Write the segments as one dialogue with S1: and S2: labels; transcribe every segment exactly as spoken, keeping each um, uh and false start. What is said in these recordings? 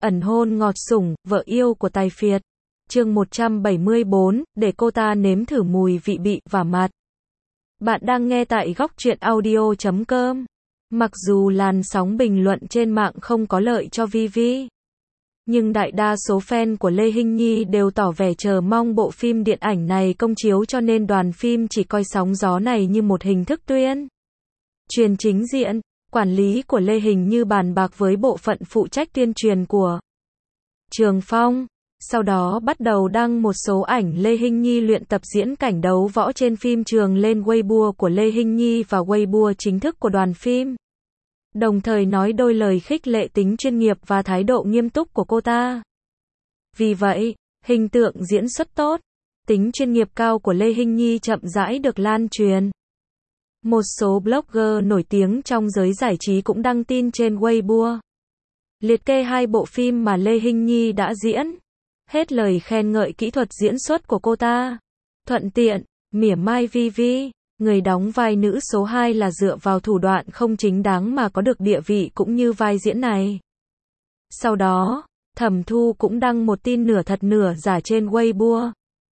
S1: ẩn hôn ngọt sủng, vợ yêu của tài phiệt. Chương một trăm bảy mươi bốn, để cô ta nếm thử mùi vị bị vả mặt. Bạn đang nghe tại góc truyện audio chấm com. Mặc dù làn sóng bình luận trên mạng không có lợi cho Vivi, nhưng đại đa số fan của Lê Hinh Nhi đều tỏ vẻ chờ mong bộ phim điện ảnh này công chiếu, cho nên đoàn phim chỉ coi sóng gió này như một hình thức tuyên truyền chính diện. Quản lý của Lê Hình Như bàn bạc với bộ phận phụ trách tuyên truyền của Trường Phong, sau đó bắt đầu đăng một số ảnh Lê Hinh Nhi luyện tập diễn cảnh đấu võ trên phim trường lên Weibo của Lê Hinh Nhi và Weibo chính thức của đoàn phim. Đồng thời nói đôi lời khích lệ tính chuyên nghiệp và thái độ nghiêm túc của cô ta. Vì vậy, hình tượng diễn xuất tốt, tính chuyên nghiệp cao của Lê Hinh Nhi chậm rãi được lan truyền. Một số blogger nổi tiếng trong giới giải trí cũng đăng tin trên Weibo, liệt kê hai bộ phim mà Lê Hinh Nhi đã diễn, hết lời khen ngợi kỹ thuật diễn xuất của cô ta. Thuận tiện, mỉa mai Vivi, người đóng vai nữ số hai là dựa vào thủ đoạn không chính đáng mà có được địa vị cũng như vai diễn này. Sau đó, Thẩm Thu cũng đăng một tin nửa thật nửa giả trên Weibo.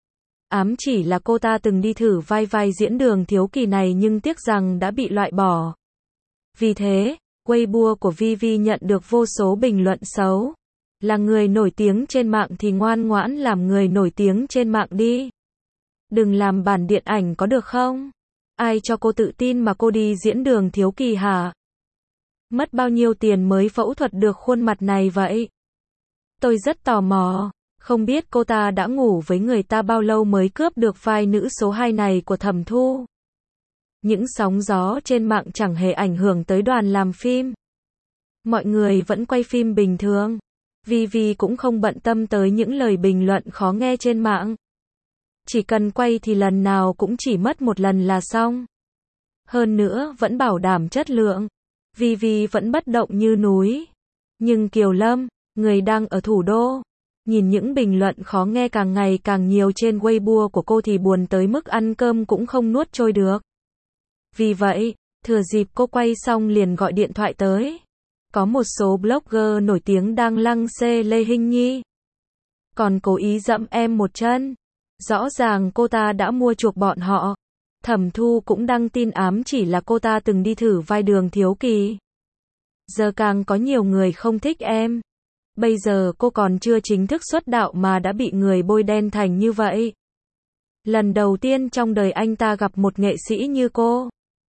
S1: Ám chỉ là cô ta từng đi thử vai vai diễn Đường Thiếu Kỳ này nhưng tiếc rằng đã bị loại bỏ. Vì thế, Weibo của Vivi nhận được vô số bình luận xấu. Là người nổi tiếng trên mạng thì ngoan ngoãn làm người nổi tiếng trên mạng đi. Đừng làm bản điện ảnh có được không? Ai cho cô tự tin mà cô đi diễn Đường Thiếu Kỳ hả? Mất bao nhiêu tiền mới phẫu thuật được khuôn mặt này vậy? Tôi rất tò mò. Không biết cô ta đã ngủ với người ta bao lâu mới cướp được vai nữ số hai này của Thẩm Thu. Những sóng gió trên mạng chẳng hề ảnh hưởng tới đoàn làm phim. Mọi người vẫn quay phim bình thường. Vivi cũng không bận tâm tới những lời bình luận khó nghe trên mạng. Chỉ cần quay thì lần nào cũng chỉ mất một lần là xong. Hơn nữa vẫn bảo đảm chất lượng. Vivi vẫn bất động như núi. Nhưng Kiều Lâm, người đang ở thủ đô, nhìn những bình luận khó nghe càng ngày càng nhiều trên Weibo của cô thì buồn tới mức ăn cơm cũng không nuốt trôi được. Vì vậy, thừa dịp cô quay xong liền gọi điện thoại tới. Có một số blogger nổi tiếng đang lăng xê Lê Hinh Nhi, còn cố ý dẫm em một chân. Rõ ràng cô ta đã mua chuộc bọn họ. Thẩm Thu cũng đăng tin ám chỉ là cô ta từng đi thử vai Đường Thiếu Kỳ. Giờ càng có nhiều người không thích em. Bây giờ cô còn chưa chính thức xuất đạo mà đã bị người bôi đen thành như vậy. Lần đầu tiên trong đời anh ta gặp một nghệ sĩ như cô.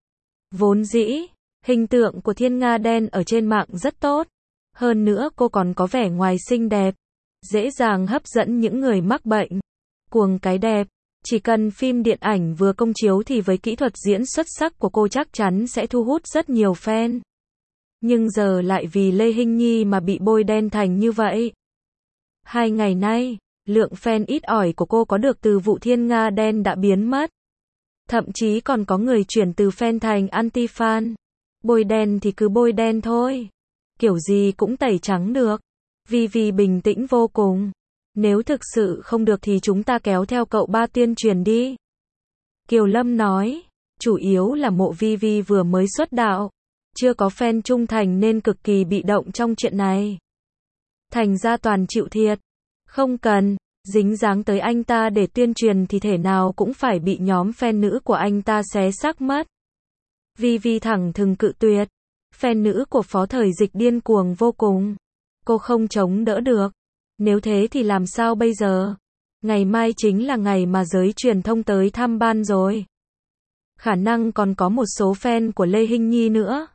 S1: Vốn dĩ, hình tượng của Thiên Nga đen ở trên mạng rất tốt. Hơn nữa cô còn có vẻ ngoài xinh đẹp, dễ dàng hấp dẫn những người mắc bệnh cuồng cái đẹp. Chỉ cần phim điện ảnh vừa công chiếu thì với kỹ thuật diễn xuất sắc của cô chắc chắn sẽ thu hút rất nhiều fan. Nhưng giờ lại vì Lê Hinh Nhi mà bị bôi đen thành như vậy. Hai ngày nay, lượng fan ít ỏi của cô có được từ vụ Thiên Nga đen đã biến mất. Thậm chí còn có người chuyển từ fan thành anti-fan. Bôi đen thì cứ bôi đen thôi. Kiểu gì cũng tẩy trắng được. Vivi bình tĩnh vô cùng. Nếu thực sự không được thì chúng ta kéo theo cậu ba tuyên truyền đi. Kiều Lâm nói, chủ yếu là mộ Vivi vừa mới xuất đạo. Chưa có fan trung thành nên cực kỳ bị động trong chuyện này. Thành ra toàn chịu thiệt. Không cần dính dáng tới anh ta để tuyên truyền thì thể nào cũng phải bị nhóm fan nữ của anh ta xé xác mất. Vivi thẳng thừng cự tuyệt. Fan nữ của Phó Thời Dịch điên cuồng vô cùng. Cô không chống đỡ được. Nếu thế thì làm sao bây giờ? Ngày mai chính là ngày mà giới truyền thông tới thăm ban rồi. Khả năng còn có một số fan của Lê Hinh Nhi nữa.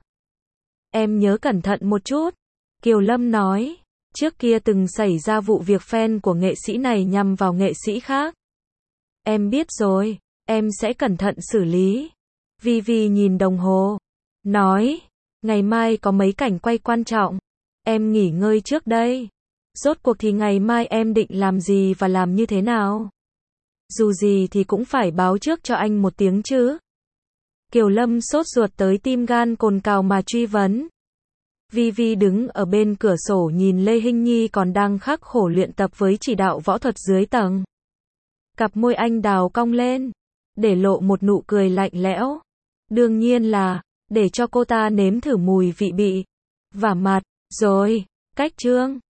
S1: Em nhớ cẩn thận một chút. Kiều Lâm nói, trước kia từng xảy ra vụ việc fan của nghệ sĩ này nhằm vào nghệ sĩ khác. Em biết rồi, em sẽ cẩn thận xử lý. Vivi nhìn đồng hồ, nói, ngày mai có mấy cảnh quay quan trọng. Em nghỉ ngơi trước đây. Rốt cuộc thì ngày mai em định làm gì và làm như thế nào? Dù gì thì cũng phải báo trước cho anh một tiếng chứ. Kiều Lâm sốt ruột tới tim gan cồn cào mà truy vấn. Vivi đứng ở bên cửa sổ nhìn Lê Hinh Nhi còn đang khắc khổ luyện tập với chỉ đạo võ thuật dưới tầng. Cặp môi anh đào cong lên, để lộ một nụ cười lạnh lẽo. Đương nhiên là, để cho cô ta nếm thử mùi vị bị vả mặt. Rồi, cách chương.